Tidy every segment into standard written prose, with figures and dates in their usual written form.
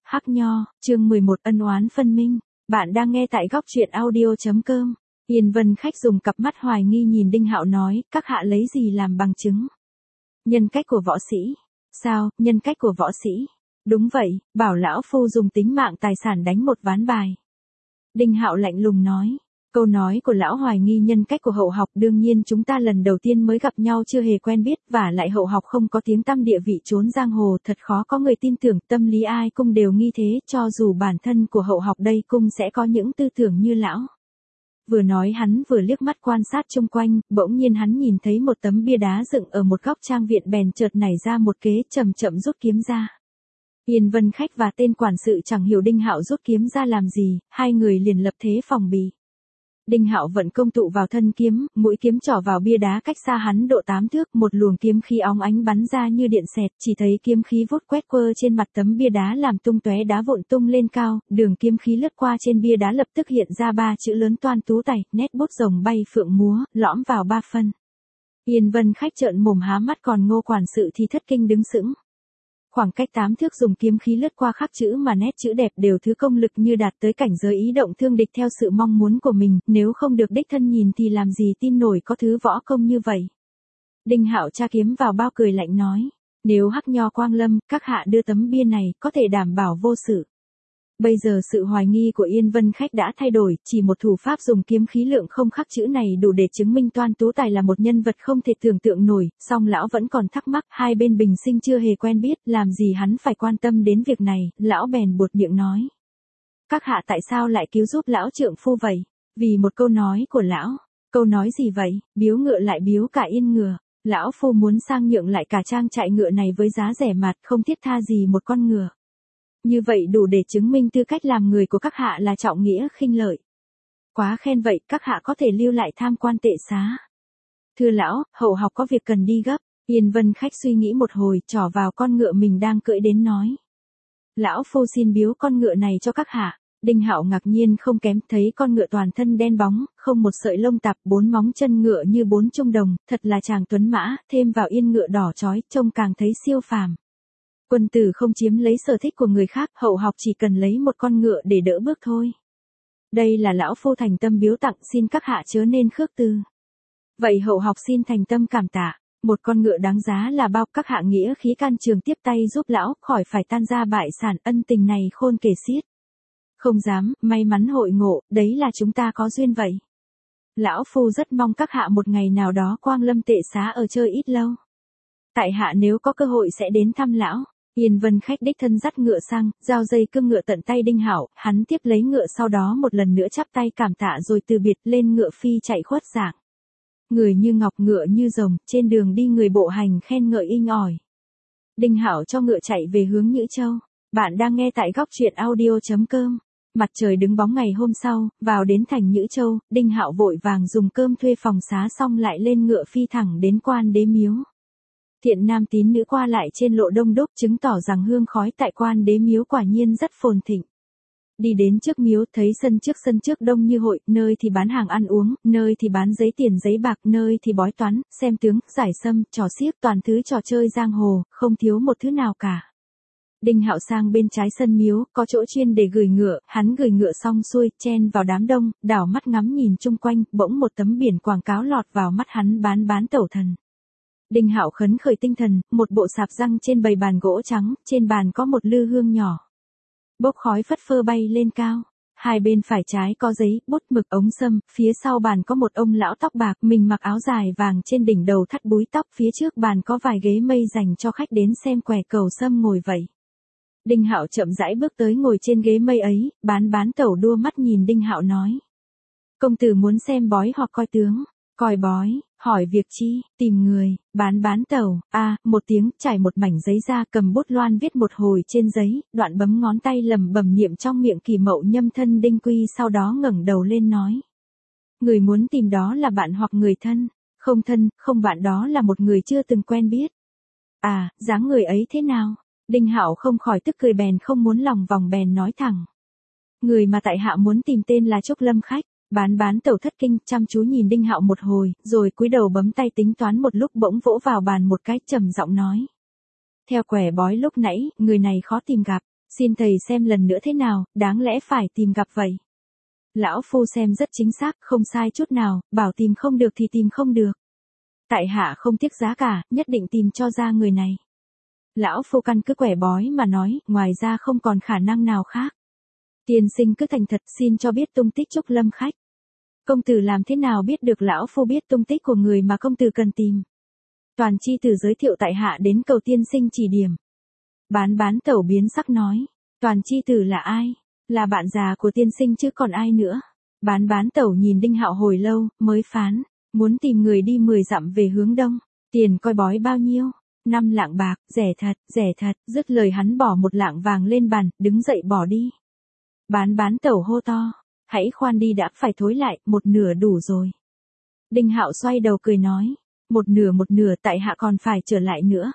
Hắc Nho, chương 11 ân oán phân minh. Bạn đang nghe tại góc truyện audio.com. Yên Vân Khách dùng cặp mắt hoài nghi nhìn Đinh Hạo nói, các hạ lấy gì làm bằng chứng? Nhân cách của võ sĩ. Sao, nhân cách của võ sĩ? Đúng vậy, bảo lão phu dùng tính mạng tài sản đánh một ván bài. Đinh Hạo lạnh lùng nói. Câu nói của lão hoài nghi nhân cách của Hậu Học, đương nhiên chúng ta lần đầu tiên mới gặp nhau chưa hề quen biết, và lại Hậu Học không có tiếng tăm địa vị trốn giang hồ, thật khó có người tin tưởng, tâm lý ai cung đều nghi thế, cho dù bản thân của Hậu Học đây cung sẽ có những tư tưởng như lão. Vừa nói hắn vừa liếc mắt quan sát chung quanh, bỗng nhiên hắn nhìn thấy một tấm bia đá dựng ở một góc trang viện, bèn chợt nảy ra một kế, chậm chậm rút kiếm ra. Yên Vân Khách và tên quản sự chẳng hiểu Đinh Hạo rút kiếm ra làm gì, hai người liền lập thế phòng bị. Đinh Hạo vận công tụ vào thân kiếm, mũi kiếm trỏ vào bia đá cách xa hắn độ 8 thước, một luồng kiếm khí óng ánh bắn ra như điện xẹt, chỉ thấy kiếm khí vút quét quơ trên mặt tấm bia đá làm tung tóe đá vụn tung lên cao, đường kiếm khí lướt qua trên bia đá lập tức hiện ra 3 chữ lớn toan tú tày, nét bút rồng bay phượng múa, lõm vào 3 phân. Yên Vân Khách trợn mồm há mắt, còn Ngô quản sự thì thất kinh đứng sững. Khoảng cách 8 thước dùng kiếm khí lướt qua khắc chữ mà nét chữ đẹp đều thứ công lực như đạt tới cảnh giới ý động thương địch theo sự mong muốn của mình, nếu không được đích thân nhìn thì làm gì tin nổi có thứ võ công như vậy. Đinh Hạo tra kiếm vào bao cười lạnh nói, nếu Hắc Nho quang lâm, các hạ đưa tấm bia này, có thể đảm bảo vô sự. Bây giờ sự hoài nghi của Yên Vân Khách đã thay đổi, chỉ một thủ pháp dùng kiếm khí lượng không khắc chữ này đủ để chứng minh Toan Tú Tài là một nhân vật không thể tưởng tượng nổi, song lão vẫn còn thắc mắc, hai bên bình sinh chưa hề quen biết, làm gì hắn phải quan tâm đến việc này, lão bèn buột miệng nói. Các hạ tại sao lại cứu giúp lão trượng phu vậy? Vì một câu nói của lão. Câu nói gì vậy? Biếu ngựa lại biếu cả yên ngựa. Lão phu muốn sang nhượng lại cả trang trại ngựa này với giá rẻ mạt, không thiết tha gì một con ngựa. Như vậy đủ để chứng minh tư cách làm người của các hạ là trọng nghĩa khinh lợi. Quá khen vậy, các hạ có thể lưu lại tham quan tệ xá. Thưa lão, Hậu Học có việc cần đi gấp. Yên Vân Khách suy nghĩ một hồi, trỏ vào con ngựa mình đang cưỡi đến nói. Lão phu xin biếu con ngựa này cho các hạ. Đinh Hạo ngạc nhiên không kém, thấy con ngựa toàn thân đen bóng, không một sợi lông tạp, 4 móng chân ngựa như 4 trung đồng, thật là chàng tuấn mã, thêm vào yên ngựa đỏ chói, trông càng thấy siêu phàm. Quân tử không chiếm lấy sở thích của người khác, Hậu Học chỉ cần lấy một con ngựa để đỡ bước thôi. Đây là lão phu thành tâm biếu tặng, xin các hạ chớ nên khước từ. Vậy Hậu Học xin thành tâm cảm tạ, một con ngựa đáng giá là bao, các hạ nghĩa khí can trường tiếp tay giúp lão, khỏi phải tan ra bại sản, ân tình này khôn kể xiết. Không dám, may mắn hội ngộ, đấy là chúng ta có duyên vậy. Lão phu rất mong các hạ một ngày nào đó quang lâm tệ xá ở chơi ít lâu. Tại hạ nếu có cơ hội sẽ đến thăm lão. Yên Vân Khách đích thân dắt ngựa sang, giao dây cương ngựa tận tay Đinh Hạo, hắn tiếp lấy ngựa sau đó một lần nữa chắp tay cảm tạ rồi từ biệt, lên ngựa phi chạy khuất dạng. Người như ngọc ngựa như rồng, trên đường đi người bộ hành khen ngợi inh ỏi. Đinh Hạo cho ngựa chạy về hướng Nhữ Châu. Bạn đang nghe tại góc truyện audio.com. Mặt trời đứng bóng ngày hôm sau, vào đến thành Nhữ Châu, Đinh Hạo vội vàng dùng cơm thuê phòng xá xong lại lên ngựa phi thẳng đến Quan Đế Miếu. Thiện nam tín nữ qua lại trên lộ đông đúc, chứng tỏ rằng hương khói tại Quan Đế Miếu quả nhiên rất phồn thịnh. Đi đến trước miếu, thấy sân trước đông như hội, nơi thì bán hàng ăn uống, nơi thì bán giấy tiền giấy bạc, nơi thì bói toán, xem tướng, giải sâm, trò xiếc, toàn thứ trò chơi giang hồ, không thiếu một thứ nào cả. Đinh Hạo sang bên trái sân miếu, có chỗ chuyên để gửi ngựa, hắn gửi ngựa xong xuôi, chen vào đám đông, đảo mắt ngắm nhìn chung quanh, bỗng một tấm biển quảng cáo lọt vào mắt hắn, bán tẩu thần. Đinh Hạo khấn khởi tinh thần, một bộ sạp răng trên bày bàn gỗ trắng, trên bàn có một lư hương nhỏ. Bốc khói phất phơ bay lên cao. Hai bên phải trái có giấy, bút mực ống sâm, phía sau bàn có một ông lão tóc bạc, mình mặc áo dài vàng, trên đỉnh đầu thắt búi tóc, phía trước bàn có vài ghế mây dành cho khách đến xem quẻ cầu sâm ngồi vậy. Đinh Hạo chậm rãi bước tới ngồi trên ghế mây ấy, bán tẩu đua mắt nhìn Đinh Hạo nói. Công tử muốn xem bói hoặc coi tướng? Coi bói, hỏi việc chi, tìm người, bán tẩu, một tiếng, trải một mảnh giấy ra, cầm bút loan viết một hồi trên giấy, đoạn bấm ngón tay lẩm bẩm niệm trong miệng kỳ mậu nhâm thân đinh quy, sau đó ngẩng đầu lên nói. Người muốn tìm đó là bạn hoặc người thân, không bạn, đó là một người chưa từng quen biết. Dáng người ấy thế nào? Đinh Hạo không khỏi tức cười, bèn không muốn lòng vòng, bèn nói thẳng. Người mà tại hạ muốn tìm tên là Trúc Lâm Khách. Bán tẩu thất kinh, chăm chú nhìn Đinh Hạo một hồi, rồi cúi đầu bấm tay tính toán một lúc, bỗng vỗ vào bàn một cái, trầm giọng nói. Theo quẻ bói lúc nãy, người này khó tìm gặp. Xin thầy xem lần nữa thế nào, đáng lẽ phải tìm gặp vậy. Lão phu xem rất chính xác, không sai chút nào, bảo tìm không được thì tìm không được. Tại hạ không tiếc giá cả, nhất định tìm cho ra người này. Lão phu căn cứ quẻ bói mà nói, ngoài ra không còn khả năng nào khác. Tiên sinh cứ thành thật, xin cho biết tung tích Trúc Lâm khách. Công tử làm thế nào biết được lão phu biết tung tích của người mà công tử cần tìm? Toàn chi tử giới thiệu tại hạ đến cầu tiên sinh chỉ điểm. Bán tẩu biến sắc nói, Toàn chi tử là ai? Là bạn già của tiên sinh chứ còn ai nữa. Bán tẩu nhìn Đinh Hạo hồi lâu, mới phán, muốn tìm người đi 10 dặm về hướng đông, tiền coi bói bao nhiêu? 5 lạng bạc, rẻ thật, dứt lời hắn bỏ 1 lạng vàng lên bàn, đứng dậy bỏ đi. Bán tẩu hô to, hãy khoan đi đã, phải thối lại, 1/2 đủ rồi. Đinh Hạo xoay đầu cười nói, 1/2 tại hạ còn phải trở lại nữa.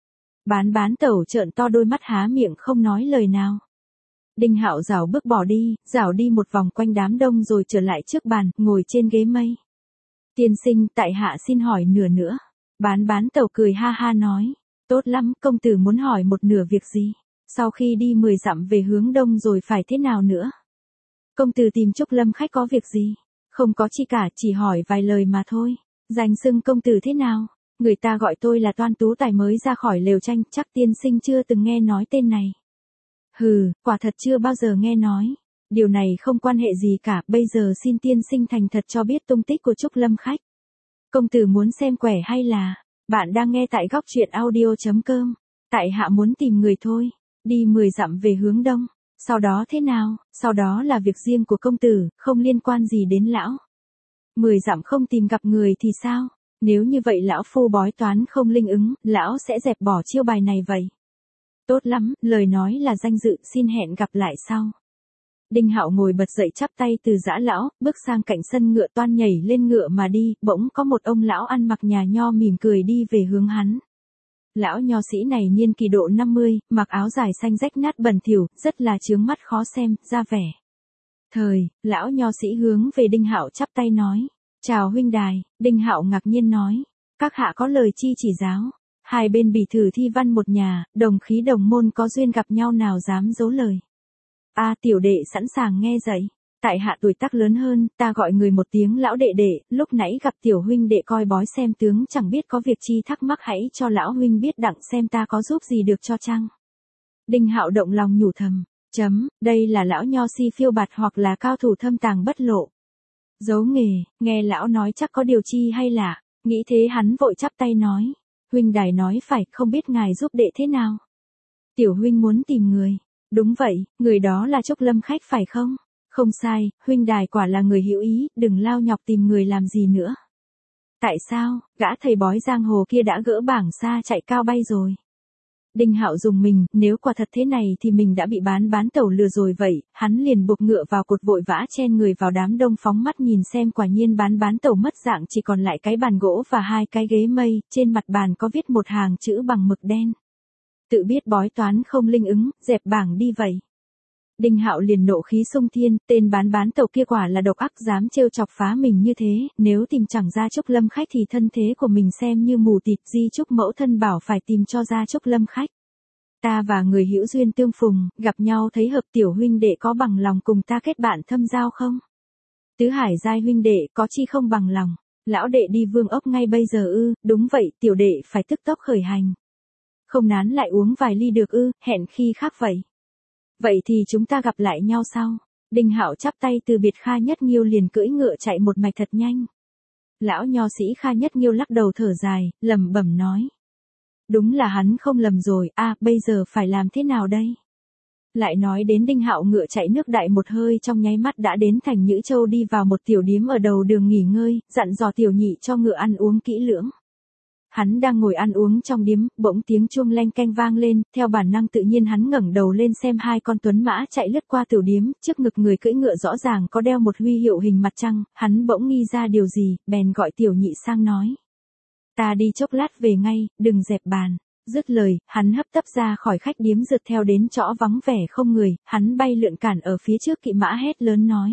Bán tẩu trợn to đôi mắt há miệng không nói lời nào. Đinh Hạo rảo bước bỏ đi, rảo đi một vòng quanh đám đông rồi trở lại trước bàn, ngồi trên ghế mây. Tiên sinh, tại hạ xin hỏi nửa nữa. Bán tẩu cười ha ha nói, tốt lắm, công tử muốn hỏi 1/2 việc gì? Sau khi đi 10 dặm về hướng đông rồi phải thế nào nữa? Công tử tìm Trúc Lâm khách có việc gì? Không có chi cả, chỉ hỏi vài lời mà thôi. Danh xưng công tử thế nào? Người ta gọi tôi là Toan Tú Tài mới ra khỏi lều tranh, chắc tiên sinh chưa từng nghe nói tên này. Hừ, quả thật chưa bao giờ nghe nói. Điều này không quan hệ gì cả, bây giờ xin tiên sinh thành thật cho biết tung tích của Trúc Lâm khách. Công tử muốn xem quẻ hay là... Bạn đang nghe tại góc truyện audio.com. Tại hạ muốn tìm người thôi. Đi 10 dặm về hướng đông. Sau đó thế nào? Sau đó là việc riêng của công tử, không liên quan gì đến lão. 10 dặm không tìm gặp người thì sao? Nếu như vậy lão phu bói toán không linh ứng, lão sẽ dẹp bỏ chiêu bài này vậy. Tốt lắm, lời nói là danh dự, xin hẹn gặp lại sau. Đinh Hạo ngồi bật dậy chắp tay từ giã lão, bước sang cạnh sân ngựa toan nhảy lên ngựa mà đi, bỗng có một ông lão ăn mặc nhà nho mỉm cười đi về hướng hắn. Lão nho sĩ này niên kỳ độ 50, mặc áo dài xanh rách nát bẩn thỉu, rất là chướng mắt khó xem, ra vẻ. Lão nho sĩ hướng về Đinh Hạo chắp tay nói, chào huynh đài. Đinh Hạo ngạc nhiên nói, các hạ có lời chi chỉ giáo? Hai bên bỉ thử thi văn một nhà, đồng khí đồng môn có duyên gặp nhau nào dám giấu lời. Tiểu đệ sẵn sàng nghe dạy. Tại hạ tuổi tác lớn hơn, ta gọi người một tiếng lão đệ đệ, lúc nãy gặp tiểu huynh đệ coi bói xem tướng chẳng biết có việc chi thắc mắc, hãy cho lão huynh biết đặng xem ta có giúp gì được cho chăng. Đinh Hạo động lòng nhủ thầm, đây là lão nho si phiêu bạt hoặc là cao thủ thâm tàng bất lộ. Giấu nghề, nghe lão nói chắc có điều chi hay lạ, nghĩ thế hắn vội chắp tay nói, huynh đài nói phải, không biết ngài giúp đệ thế nào. Tiểu huynh muốn tìm người. Đúng vậy, người đó là Trúc Lâm khách phải không? Không sai, huynh đài quả là người hữu ý, đừng lao nhọc tìm người làm gì nữa. Tại sao? Gã thầy bói giang hồ kia đã gỡ bảng xa chạy cao bay rồi. Đinh Hạo dùng mình, nếu quả thật thế này thì mình đã bị bán tẩu lừa rồi vậy, hắn liền buộc ngựa vào cột vội vã chen người vào đám đông phóng mắt nhìn xem, quả nhiên bán tẩu mất dạng, chỉ còn lại cái bàn gỗ và 2 cái ghế mây, trên mặt bàn có viết một hàng chữ bằng mực đen. Tự biết bói toán không linh ứng, dẹp bảng đi vậy. Đinh Hạo liền nộ khí xung thiên, tên bán tẩu kia quả là độc ác, dám trêu chọc phá mình như thế, nếu tìm chẳng ra Trúc Lâm khách thì thân thế của mình xem như mù tịt, di chúc mẫu thân bảo phải tìm cho ra Trúc Lâm khách. Ta và người hữu duyên tương phùng, gặp nhau thấy hợp, tiểu huynh đệ có bằng lòng cùng ta kết bạn thâm giao không? Tứ Hải giai huynh đệ có chi không bằng lòng, lão đệ đi Vương ốc ngay bây giờ ư? Đúng vậy, tiểu đệ phải tức tốc khởi hành. Không nán lại uống vài ly được ư? Hẹn khi khác vậy. Vậy thì chúng ta gặp lại nhau sau. Đinh Hạo chắp tay từ biệt. Kha Nhất Nghiêu liền cưỡi ngựa chạy một mạch thật nhanh. Lão nho sĩ Kha Nhất Nghiêu lắc đầu thở dài, lẩm bẩm nói. Đúng là hắn không lầm rồi, bây giờ phải làm thế nào đây? Lại nói đến Đinh Hạo ngựa chạy nước đại một hơi trong nháy mắt đã đến thành Nhữ Châu, đi vào một tiểu điếm ở đầu đường nghỉ ngơi, dặn dò tiểu nhị cho ngựa ăn uống kỹ lưỡng. Hắn đang ngồi ăn uống trong điếm, bỗng tiếng chuông leng keng vang lên, theo bản năng tự nhiên hắn ngẩng đầu lên xem 2 con tuấn mã chạy lướt qua tiểu điếm, trước ngực người cưỡi ngựa rõ ràng có đeo một huy hiệu hình mặt trăng, hắn bỗng nghi ra điều gì, bèn gọi tiểu nhị sang nói. Ta đi chốc lát về ngay, đừng dẹp bàn. Dứt lời, hắn hấp tấp ra khỏi khách điếm rượt theo đến chỗ vắng vẻ không người, hắn bay lượn cản ở phía trước kỵ mã hét lớn nói.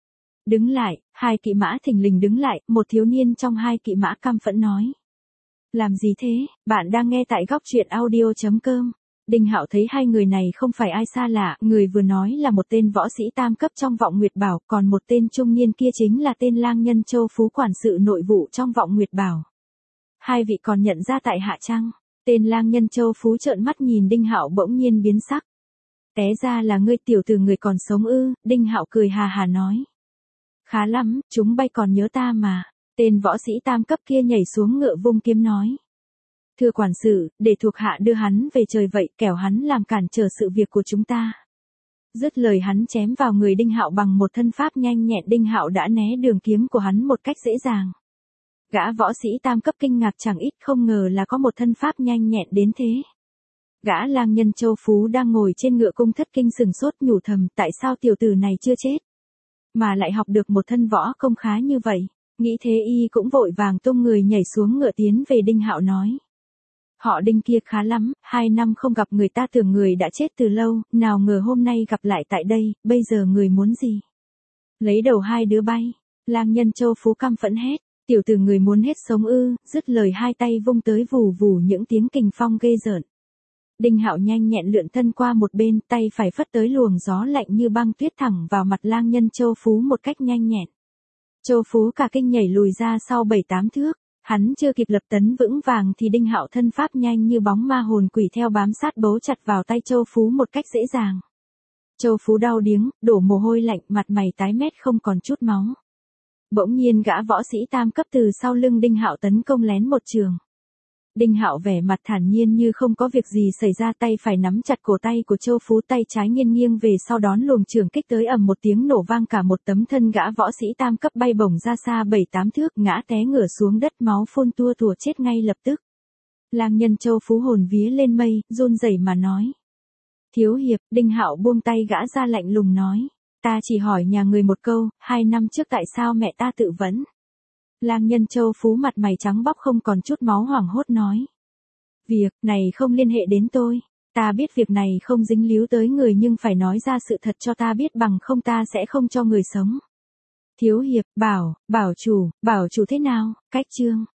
Đứng lại, 2 kỵ mã thình lình đứng lại, một thiếu niên trong 2 kỵ mã căm phẫn nói. Làm gì thế? Bạn đang nghe tại góc truyện audio.com. Đinh Hạo thấy hai người này không phải ai xa lạ, người vừa nói là một tên võ sĩ tam cấp trong Vọng Nguyệt Bảo, còn một tên trung niên kia chính là tên Lang Nhân Châu Phú quản sự nội vụ trong Vọng Nguyệt Bảo. Hai vị còn nhận ra tại hạ chăng? Tên Lang Nhân Châu Phú trợn mắt nhìn Đinh Hạo bỗng nhiên biến sắc. Té ra là ngươi tiểu tử người còn sống ư? Đinh Hạo cười hà hà nói. Khá lắm, chúng bay còn nhớ ta mà. Tên võ sĩ tam cấp kia nhảy xuống ngựa vung kiếm nói. Thưa quản sự, để thuộc hạ đưa hắn về trời vậy, kẻo hắn làm cản trở sự việc của chúng ta. Dứt lời hắn chém vào người Đinh Hạo bằng một thân pháp nhanh nhẹn. Đinh Hạo đã né đường kiếm của hắn một cách dễ dàng. Gã võ sĩ tam cấp kinh ngạc chẳng ít, không ngờ là có một thân pháp nhanh nhẹn đến thế. Gã Lang Nhân Châu Phú đang ngồi trên ngựa cung thất kinh sừng sốt nhủ thầm, tại sao tiểu tử này chưa chết, mà lại học được một thân võ công khá như vậy. Nghĩ thế y cũng vội vàng tung người nhảy xuống ngựa tiến về Đinh Hạo nói. Họ Đinh kia khá lắm, 2 năm không gặp người ta tưởng người đã chết từ lâu, nào ngờ hôm nay gặp lại tại đây, bây giờ người muốn gì? Lấy đầu hai đứa bay. Lang Nhân Châu Phú căm phẫn hét, tiểu tử người muốn hết sống ư? Dứt lời hai tay vung tới vù vù những tiếng kình phong ghê rợn. Đinh Hạo nhanh nhẹn lượn thân qua một bên, tay phải phất tới luồng gió lạnh như băng tuyết thẳng vào mặt Lang Nhân Châu Phú một cách nhanh nhẹn. Châu Phú cả kinh nhảy lùi ra sau 7-8 thước, hắn chưa kịp lập tấn vững vàng thì Đinh Hạo thân pháp nhanh như bóng ma hồn quỷ theo bám sát bấu chặt vào tay Châu Phú một cách dễ dàng. Châu Phú đau điếng, đổ mồ hôi lạnh, mặt mày tái mét không còn chút máu. Bỗng nhiên gã võ sĩ tam cấp từ sau lưng Đinh Hạo tấn công lén một trường. Đinh Hạo vẻ mặt thản nhiên như không có việc gì xảy ra, tay phải nắm chặt cổ tay của Châu Phú, tay trái nghiêng nghiêng về sau đón luồng trường kích tới, ầm một tiếng nổ vang, cả một tấm thân gã võ sĩ tam cấp bay bổng ra xa 7-8 thước, ngã té ngửa xuống đất, máu phun tua tủa, chết ngay lập tức. Lang Nhân Châu Phú hồn vía lên mây, run rẩy mà nói. Thiếu hiệp. Đinh Hạo buông tay gã ra lạnh lùng nói. Ta chỉ hỏi nhà người một câu, 2 năm trước tại sao mẹ ta tự vẫn? Lang Nhân Châu Phú mặt mày trắng bóc không còn chút máu, hoảng hốt nói. Việc này không liên hệ đến tôi. Ta biết việc này không dính líu tới người, nhưng phải nói ra sự thật cho ta biết, bằng không ta sẽ không cho người sống. Thiếu hiệp. Bảo chủ thế nào? Cách chương.